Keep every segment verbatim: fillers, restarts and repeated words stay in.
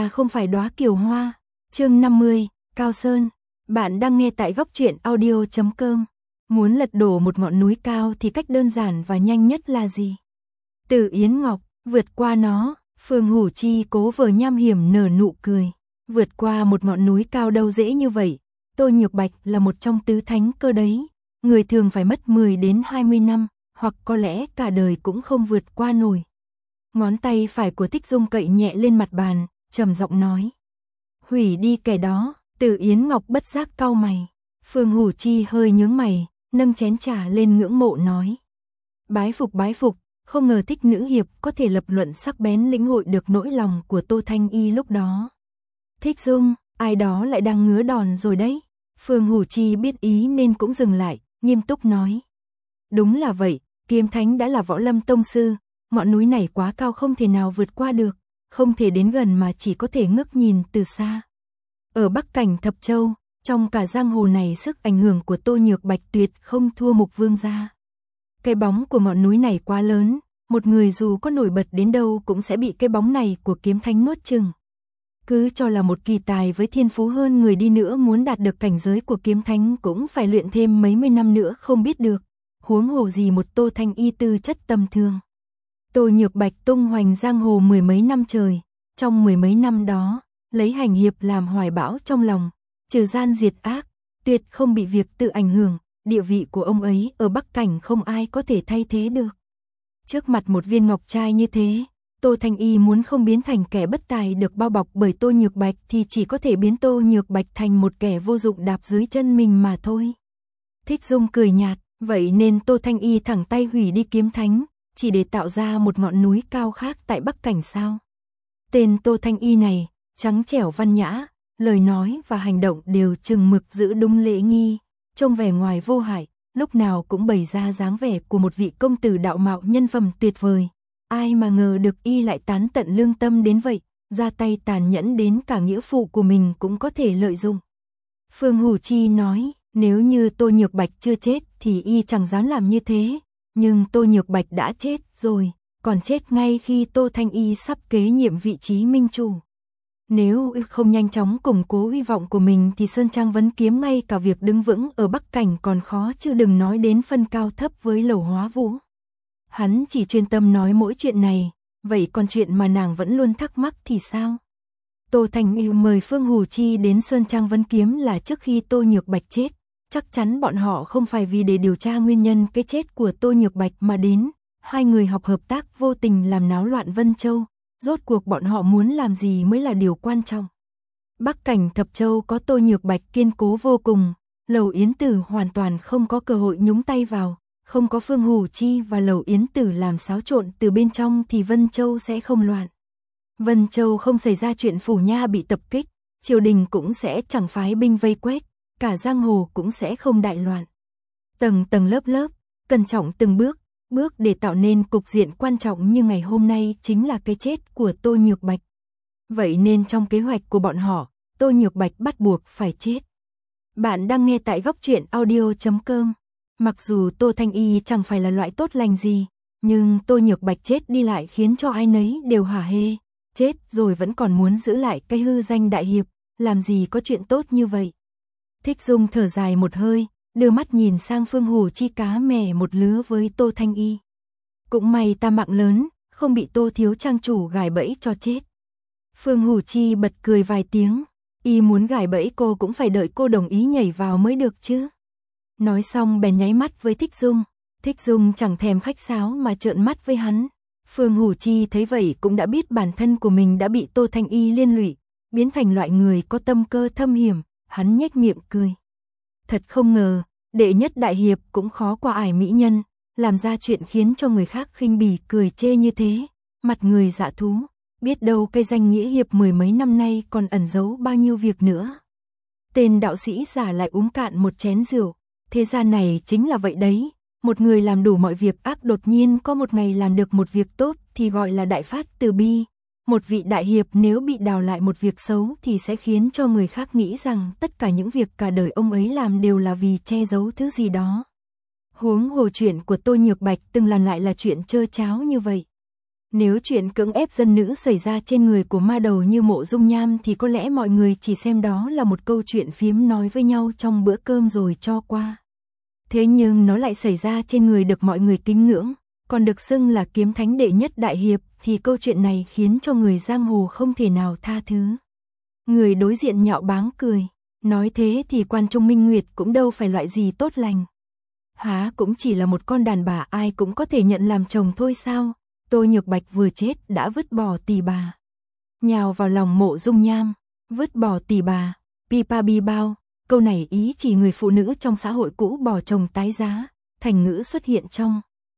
ta không phải đóa kiều hoa. Chương năm mươi, Cao Sơn. Bạn đang nghe tại góc truyện audio chấm com. Muốn lật đổ một ngọn núi cao thì cách đơn giản và nhanh nhất là gì? Từ Yến Ngọc, vượt qua nó, Phương Hủ Chi cố vờ nham hiểm nở nụ cười. Vượt qua một ngọn núi cao đâu dễ như vậy, Tô Nhược Bạch là một trong tứ thánh cơ đấy. Người thường phải mất mười đến hai mươi năm, hoặc có lẽ cả đời cũng không vượt qua nổi. Ngón tay phải của Thích Dung cậy nhẹ lên mặt bàn, trầm giọng nói. Hủy đi kẻ đó. Từ Yến Ngọc bất giác cau mày. Phương Hủ Chi hơi nhướng mày, nâng chén trà lên ngưỡng mộ nói. Bái phục bái phục, không ngờ Thích nữ hiệp có thể lập luận sắc bén lĩnh hội được nỗi lòng của Tô Thanh Y lúc đó. Thích Dung, ai đó lại đang ngứa đòn rồi đấy. Phương Hủ Chi biết ý nên cũng dừng lại, nghiêm túc nói. Đúng là vậy, Kiếm Thánh đã là võ lâm tông sư, ngọn núi này quá cao không thể nào vượt qua được, không thể đến gần mà chỉ có thể ngước nhìn từ xa. Ở Bắc Cảnh Thập Châu, trong cả giang hồ này sức ảnh hưởng của Tô Nhược Bạch tuyệt không thua Mục Vương gia. Cái bóng của ngọn núi này quá lớn, một người dù có nổi bật đến đâu cũng sẽ bị cái bóng này của Kiếm Thánh nuốt chửng. Cứ cho là một kỳ tài với thiên phú hơn người đi nữa muốn đạt được cảnh giới của Kiếm Thánh cũng phải luyện thêm mấy mươi năm nữa không biết được, huống hồ gì một Tô Thanh Y tư chất tầm thường. Tô Nhược Bạch tung hoành giang hồ mười mấy năm trời, trong mười mấy năm đó, lấy hành hiệp làm hoài bão trong lòng, trừ gian diệt ác, tuyệt không bị việc tự ảnh hưởng, địa vị của ông ấy ở Bắc Cảnh không ai có thể thay thế được. Trước mặt một viên ngọc trai như thế, Tô Thanh Y muốn không biến thành kẻ bất tài được bao bọc bởi Tô Nhược Bạch thì chỉ có thể biến Tô Nhược Bạch thành một kẻ vô dụng đạp dưới chân mình mà thôi. Thích Dung cười nhạt, vậy nên Tô Thanh Y thẳng tay hủy đi Kiếm Thánh, chỉ để tạo ra một ngọn núi cao khác tại Bắc Cảnh sao? Tên Tô Thanh Y này, trắng trẻo văn nhã, lời nói và hành động đều chừng mực giữ đúng lễ nghi, trông vẻ ngoài vô hại, lúc nào cũng bày ra dáng vẻ của một vị công tử đạo mạo nhân phẩm tuyệt vời. Ai mà ngờ được y lại tán tận lương tâm đến vậy, ra tay tàn nhẫn đến cả nghĩa phụ của mình cũng có thể lợi dụng. Phương Hủ Chi nói, nếu như Tô Nhược Bạch chưa chết thì y chẳng dám làm như thế, nhưng Tô Nhược Bạch đã chết rồi, còn chết ngay khi Tô Thanh Y sắp kế nhiệm vị trí minh chủ. Nếu không nhanh chóng củng cố hy vọng của mình thì Sơn Trang Vấn Kiếm ngay cả việc đứng vững ở Bắc Cảnh còn khó chứ đừng nói đến phân cao thấp với Lầu Hóa Vũ. Hắn chỉ chuyên tâm nói mỗi chuyện này, vậy còn chuyện mà nàng vẫn luôn thắc mắc thì sao? Tô Thanh Y mời Phương Hủ Chi đến Sơn Trang Vấn Kiếm là trước khi Tô Nhược Bạch chết, chắc chắn bọn họ không phải vì để điều tra nguyên nhân cái chết của Tô Nhược Bạch mà đến, hai người học hợp tác vô tình làm náo loạn Vân Châu. Rốt cuộc bọn họ muốn làm gì mới là điều quan trọng. Bắc Cảnh Thập Châu có Tô Nhược Bạch kiên cố vô cùng, Lầu Yến Tử hoàn toàn không có cơ hội nhúng tay vào, không có Phương Hủ Chi và Lầu Yến Tử làm xáo trộn từ bên trong thì Vân Châu sẽ không loạn. Vân Châu không xảy ra chuyện Phủ Nha bị tập kích, triều đình cũng sẽ chẳng phái binh vây quét, cả giang hồ cũng sẽ không đại loạn. Tầng tầng lớp lớp, cẩn trọng từng bước, bước để tạo nên cục diện quan trọng như ngày hôm nay chính là cái chết của Tô Nhược Bạch. Vậy nên trong kế hoạch của bọn họ, Tô Nhược Bạch bắt buộc phải chết. Bạn đang nghe tại góc truyện audio chấm com. Mặc dù Tô Thanh Y chẳng phải là loại tốt lành gì, nhưng Tô Nhược Bạch chết đi lại khiến cho ai nấy đều hả hê. Chết rồi vẫn còn muốn giữ lại cái hư danh đại hiệp, làm gì có chuyện tốt như vậy. Thích Dung thở dài một hơi, đưa mắt nhìn sang Phương Hủ Chi cá mè một lứa với Tô Thanh Y. Cũng may ta mạng lớn, không bị Tô thiếu trang chủ gài bẫy cho chết. Phương Hủ Chi bật cười vài tiếng, y muốn gài bẫy cô cũng phải đợi cô đồng ý nhảy vào mới được chứ. Nói xong bèn nháy mắt với Thích Dung, Thích Dung chẳng thèm khách sáo mà trợn mắt với hắn. Phương Hủ Chi thấy vậy cũng đã biết bản thân của mình đã bị Tô Thanh Y liên lụy, biến thành loại người có tâm cơ thâm hiểm, hắn nhếch miệng cười. Thật không ngờ, đệ nhất đại hiệp cũng khó qua ải mỹ nhân, làm ra chuyện khiến cho người khác khinh bỉ cười chê như thế, mặt người dạ thú, biết đâu cái danh nghĩa hiệp mười mấy năm nay còn ẩn giấu bao nhiêu việc nữa. Tên đạo sĩ giả lại uống cạn một chén rượu, thế gian này chính là vậy đấy, một người làm đủ mọi việc ác đột nhiên có một ngày làm được một việc tốt thì gọi là đại phát từ bi. Một vị đại hiệp nếu bị đào lại một việc xấu thì sẽ khiến cho người khác nghĩ rằng tất cả những việc cả đời ông ấy làm đều là vì che giấu thứ gì đó. Huống hồ chuyện của Tô Nhược Bạch từng làm lại là chuyện trơ tráo như vậy. Nếu chuyện cưỡng ép dân nữ xảy ra trên người của ma đầu như Mộ Dung Nham thì có lẽ mọi người chỉ xem đó là một câu chuyện phiếm nói với nhau trong bữa cơm rồi cho qua. Thế nhưng nó lại xảy ra trên người được mọi người kính ngưỡng, còn được xưng là kiếm thánh đệ nhất đại hiệp, thì câu chuyện này khiến cho người giang hồ không thể nào tha thứ. Người đối diện nhạo báng cười, nói thế thì Quan Trung Minh Nguyệt cũng đâu phải loại gì tốt lành. Há cũng chỉ là một con đàn bà ai cũng có thể nhận làm chồng thôi sao? Tô Nhược Bạch vừa chết đã vứt bỏ tỷ bà, nhào vào lòng Mộ Dung Nham, vứt bỏ tỷ bà, pipa bi bao. Câu này ý chỉ người phụ nữ trong xã hội cũ bỏ chồng tái giá, thành ngữ xuất hiện trong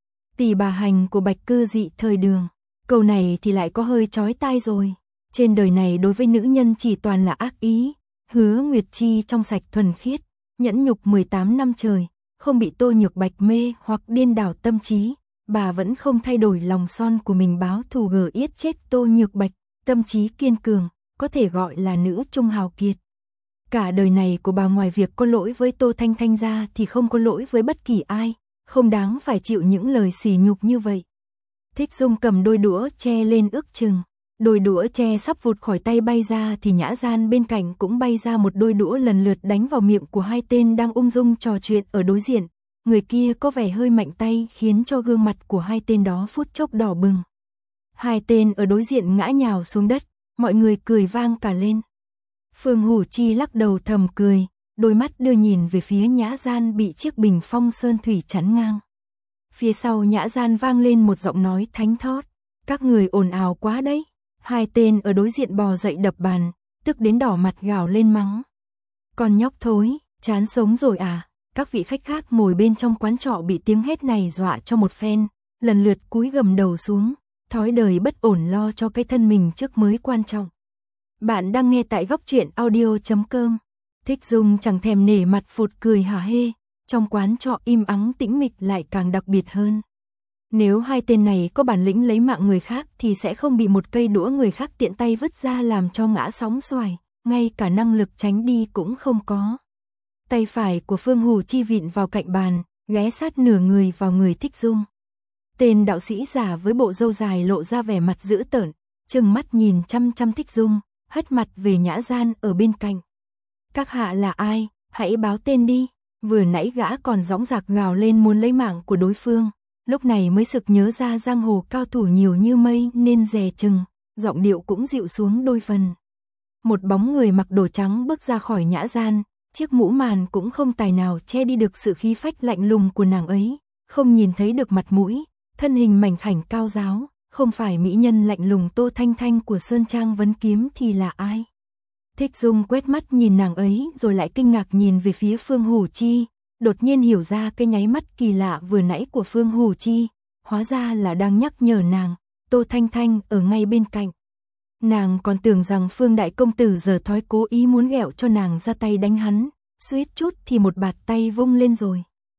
Tỷ bà hành của Bạch Cư Dị thời Đường. Câu này thì lại có hơi chói tai rồi. Trên đời này đối với nữ nhân chỉ toàn là ác ý. Hứa Nguyệt Chi trong sạch thuần khiết, nhẫn nhục mười tám năm trời, không bị Tô Nhược Bạch mê hoặc điên đảo tâm trí, bà vẫn không thay đổi lòng son của mình báo thù gờ yết chết Tô Nhược Bạch, tâm trí kiên cường, có thể gọi là nữ trung hào kiệt. Cả đời này của bà ngoài việc có lỗi với Tô Thanh Thanh ra thì không có lỗi với bất kỳ ai, không đáng phải chịu những lời sỉ nhục như vậy. Thích Dung cầm đôi đũa che lên ước chừng, đôi đũa che sắp vụt khỏi tay bay ra thì Nhã Gian bên cạnh cũng bay ra một đôi đũa lần lượt đánh vào miệng của hai tên đang ung dung trò chuyện ở đối diện. Người kia có vẻ hơi mạnh tay khiến cho gương mặt của hai tên đó phút chốc đỏ bừng. Hai tên ở đối diện ngã nhào xuống đất, mọi người cười vang cả lên. Phương Hủ Chi lắc đầu thầm cười, đôi mắt đưa nhìn về phía Nhã Gian bị chiếc bình phong sơn thủy chắn ngang. Phía sau Nhã Gian vang lên một giọng nói thánh thót, các người ồn ào quá đấy. Hai tên ở đối diện bò dậy đập bàn, tức đến đỏ mặt gào lên mắng. Con nhóc thối, chán sống rồi à? Các vị khách khác ngồi bên trong quán trọ bị tiếng hét này dọa cho một phen, lần lượt cúi gầm đầu xuống, thói đời bất ổn lo cho cái thân mình trước mới quan trọng. Bạn đang nghe tại góc truyện audio chấm com. Thích Dung chẳng thèm nể mặt phụt cười hả hê, trong quán trọ im ắng tĩnh mịch lại càng đặc biệt hơn. Nếu hai tên này có bản lĩnh lấy mạng người khác thì sẽ không bị một cây đũa người khác tiện tay vứt ra làm cho ngã sóng xoài, ngay cả năng lực tránh đi cũng không có. Tay phải của Phương Hủ Chi vịn vào cạnh bàn, ghé sát nửa người vào người Thích Dung. Tên đạo sĩ giả với bộ râu dài lộ ra vẻ mặt dữ tợn, trừng mắt nhìn chăm chăm Thích Dung, hất mặt về Nhã Gian ở bên cạnh. Các hạ là ai, hãy báo tên đi. Vừa nãy gã còn dõng dạc gào lên muốn lấy mạng của đối phương, lúc này mới sực nhớ ra giang hồ cao thủ nhiều như mây nên dè chừng, giọng điệu cũng dịu xuống đôi phần. Một bóng người mặc đồ trắng bước ra khỏi Nhã Gian, chiếc mũ màn cũng không tài nào che đi được sự khí phách lạnh lùng của nàng ấy, không nhìn thấy được mặt mũi, thân hình mảnh khảnh cao ráo, không phải mỹ nhân lạnh lùng Tô Thanh Thanh của Sơn Trang Vấn Kiếm thì là ai? Thích Dung quét mắt nhìn nàng ấy rồi lại kinh ngạc nhìn về phía Phương Hủ Chi, đột nhiên hiểu ra cái nháy mắt kỳ lạ vừa nãy của Phương Hủ Chi, hóa ra là đang nhắc nhở nàng, Tô Thanh Thanh ở ngay bên cạnh. Nàng còn tưởng rằng Phương Đại Công Tử giờ thói cố ý muốn ghẹo cho nàng ra tay đánh hắn, suýt chút thì một bạt tay vung lên rồi.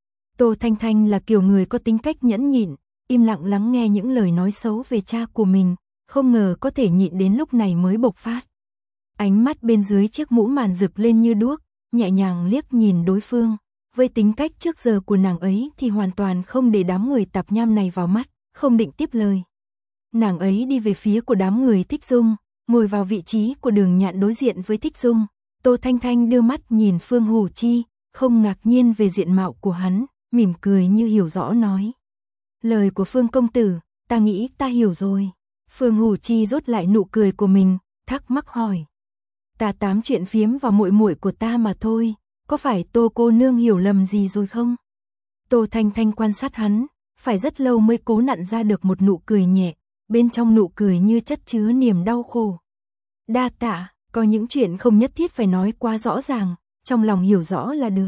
Tô Thanh Thanh là kiểu người có tính cách nhẫn nhịn, im lặng lắng nghe những lời nói xấu về cha của mình, không ngờ có thể nhịn đến lúc này mới bộc phát. Ánh mắt bên dưới chiếc mũ màn rực lên như đuốc, nhẹ nhàng liếc nhìn đối phương, với tính cách trước giờ của nàng ấy thì hoàn toàn không để đám người tạp nham này vào mắt, không định tiếp lời. Nàng ấy đi về phía của đám người Thích Dung, ngồi vào vị trí của Đường Nhạn đối diện với Thích Dung. Tô Thanh Thanh đưa mắt nhìn Phương Hủ Chi, không ngạc nhiên về diện mạo của hắn, mỉm cười như hiểu rõ nói. Lời của Phương công tử, ta nghĩ ta hiểu rồi. Phương Hủ Chi rút lại nụ cười của mình, thắc mắc hỏi. Ta tám chuyện phiếm vào muội muội của ta mà thôi, có phải Tô cô nương hiểu lầm gì rồi không? Tô Thanh Thanh quan sát hắn, phải rất lâu mới cố nặn ra được một nụ cười nhẹ, bên trong nụ cười như chất chứa niềm đau khổ. Đa tạ, có những chuyện không nhất thiết phải nói quá rõ ràng, trong lòng hiểu rõ là được.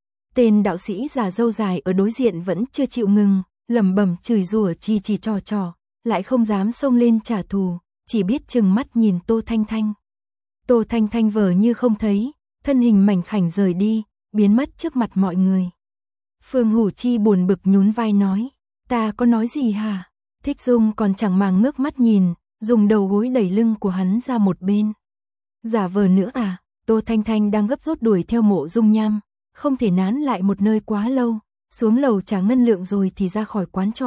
Tên đạo sĩ già râu dài ở đối diện vẫn chưa chịu ngừng, lẩm bẩm chửi rủa chỉ chỉ trò trò, lại không dám xông lên trả thù, chỉ biết trừng mắt nhìn Tô Thanh Thanh. Tô Thanh Thanh vờ như không thấy, thân hình mảnh khảnh rời đi, biến mất trước mặt mọi người. Phương Hủ Chi buồn bực nhún vai nói, ta có nói gì hả? Thích Dung còn chẳng màng ngước mắt nhìn, dùng đầu gối đẩy lưng của hắn ra một bên. Giả vờ nữa à? Tô Thanh Thanh đang gấp rút đuổi theo Mộ Dung Nham, không thể nán lại một nơi quá lâu, xuống lầu trả ngân lượng rồi thì ra khỏi quán trọ,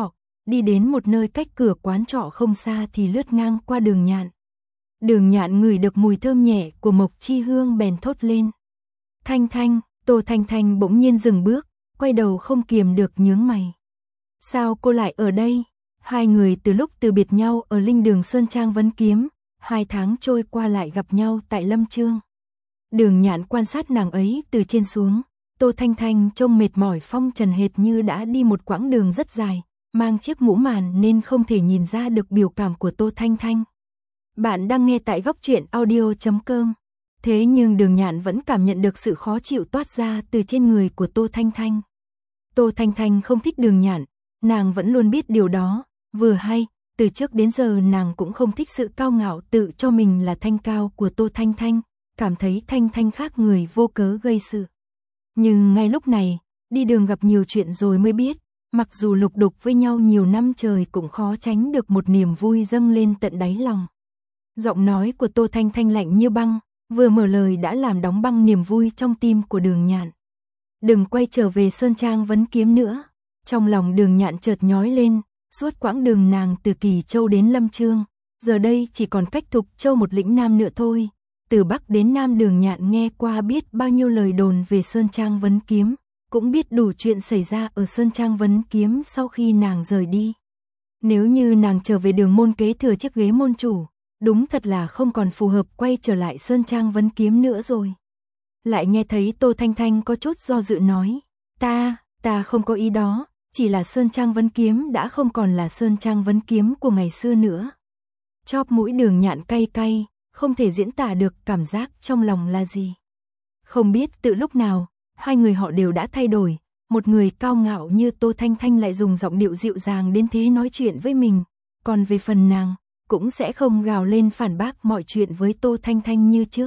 đi đến một nơi cách cửa quán trọ không xa thì lướt ngang qua Đường Nhạn. Đường Nhạn ngửi được mùi thơm nhẹ của Mộc Chi Hương bèn thốt lên. Thanh Thanh, Tô Thanh Thanh bỗng nhiên dừng bước, quay đầu không kiềm được nhướng mày. Sao cô lại ở đây? Hai người từ lúc từ biệt nhau ở Linh Đường Sơn Trang vấn kiếm, hai tháng trôi qua lại gặp nhau tại Lâm Chương. Đường Nhạn quan sát nàng ấy từ trên xuống, Tô Thanh Thanh trông mệt mỏi phong trần hệt như đã đi một quãng đường rất dài, mang chiếc mũ màn nên không thể nhìn ra được biểu cảm của Tô Thanh Thanh. Bạn đang nghe tại góc truyện audio chấm com. Thế nhưng Đường Nhạn vẫn cảm nhận được sự khó chịu toát ra từ trên người của Tô Thanh Thanh. Tô Thanh Thanh không thích Đường Nhạn, nàng vẫn luôn biết điều đó, vừa hay, từ trước đến giờ nàng cũng không thích sự cao ngạo tự cho mình là thanh cao của Tô Thanh Thanh, cảm thấy Thanh Thanh khác người vô cớ gây sự. Nhưng ngay lúc này, đi đường gặp nhiều chuyện rồi mới biết, mặc dù lục đục với nhau nhiều năm trời cũng khó tránh được một niềm vui dâng lên tận đáy lòng. Giọng nói của Tô Thanh Thanh lạnh như băng, vừa mở lời đã làm đóng băng niềm vui trong tim của Đường Nhạn. Đừng quay trở về Sơn Trang vấn kiếm nữa. Trong lòng Đường Nhạn chợt nhói lên, suốt quãng đường nàng từ Kỳ Châu đến Lâm Chương, giờ đây chỉ còn cách Thục Châu một lĩnh Nam nữa thôi. Từ Bắc đến Nam Đường Nhạn nghe qua biết bao nhiêu lời đồn về Sơn Trang vấn kiếm, cũng biết đủ chuyện xảy ra ở Sơn Trang vấn kiếm sau khi nàng rời đi. Nếu như nàng trở về Đường môn kế thừa chiếc ghế môn chủ, đúng thật là không còn phù hợp quay trở lại Sơn Trang vấn kiếm nữa rồi. Lại nghe thấy Tô Thanh Thanh có chút do dự nói, ta, ta không có ý đó, chỉ là Sơn Trang vấn kiếm đã không còn là Sơn Trang vấn kiếm của ngày xưa nữa. Chóp mũi Đường Nhạn cay cay, không thể diễn tả được cảm giác trong lòng là gì. Không biết từ lúc nào, hai người họ đều đã thay đổi, một người cao ngạo như Tô Thanh Thanh lại dùng giọng điệu dịu dàng đến thế nói chuyện với mình, còn về phần nàng, cũng sẽ không gào lên phản bác mọi chuyện với Tô Thanh Thanh như trước.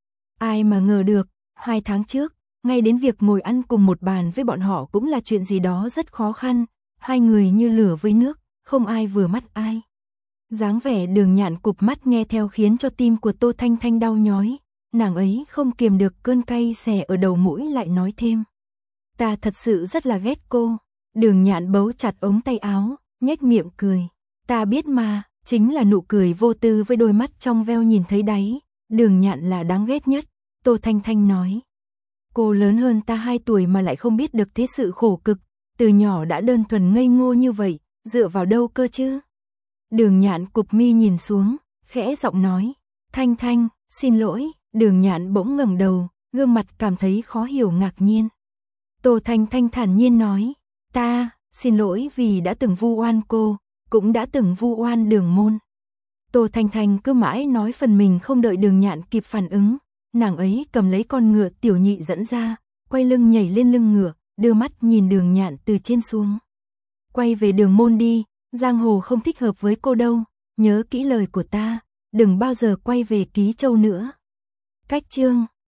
Ai mà ngờ được, hai tháng trước, ngay đến việc ngồi ăn cùng một bàn với bọn họ cũng là chuyện gì đó rất khó khăn, hai người như lửa với nước, không ai vừa mắt ai. Dáng vẻ Đường Nhạn cụp mắt nghe theo khiến cho tim của Tô Thanh Thanh đau nhói, nàng ấy không kiềm được cơn cay xè ở đầu mũi lại nói thêm. Ta thật sự rất là ghét cô. Đường Nhạn bấu chặt ống tay áo, nhếch miệng cười. Ta biết mà, chính là nụ cười vô tư với đôi mắt trong veo nhìn thấy đáy, Đường Nhạn là đáng ghét nhất, Tô Thanh Thanh nói. Cô lớn hơn ta hai tuổi mà lại không biết được thế sự khổ cực, từ nhỏ đã đơn thuần ngây ngô như vậy, dựa vào đâu cơ chứ? Đường Nhạn cụp mi nhìn xuống, khẽ giọng nói, Thanh Thanh, xin lỗi. Đường Nhạn bỗng ngẩng đầu, gương mặt cảm thấy khó hiểu ngạc nhiên. Tô Thanh Thanh thản nhiên nói, ta, xin lỗi vì đã từng vu oan cô, cũng đã từng vu oan Đường môn. Tô Thanh Thanh cứ mãi nói phần mình không đợi Đường Nhạn kịp phản ứng, nàng ấy cầm lấy con ngựa tiểu nhị dẫn ra, quay lưng nhảy lên lưng ngựa, đưa mắt nhìn Đường Nhạn từ trên xuống. Quay về Đường môn đi, giang hồ không thích hợp với cô đâu, nhớ kỹ lời của ta, đừng bao giờ quay về Ký Châu nữa. Cách chương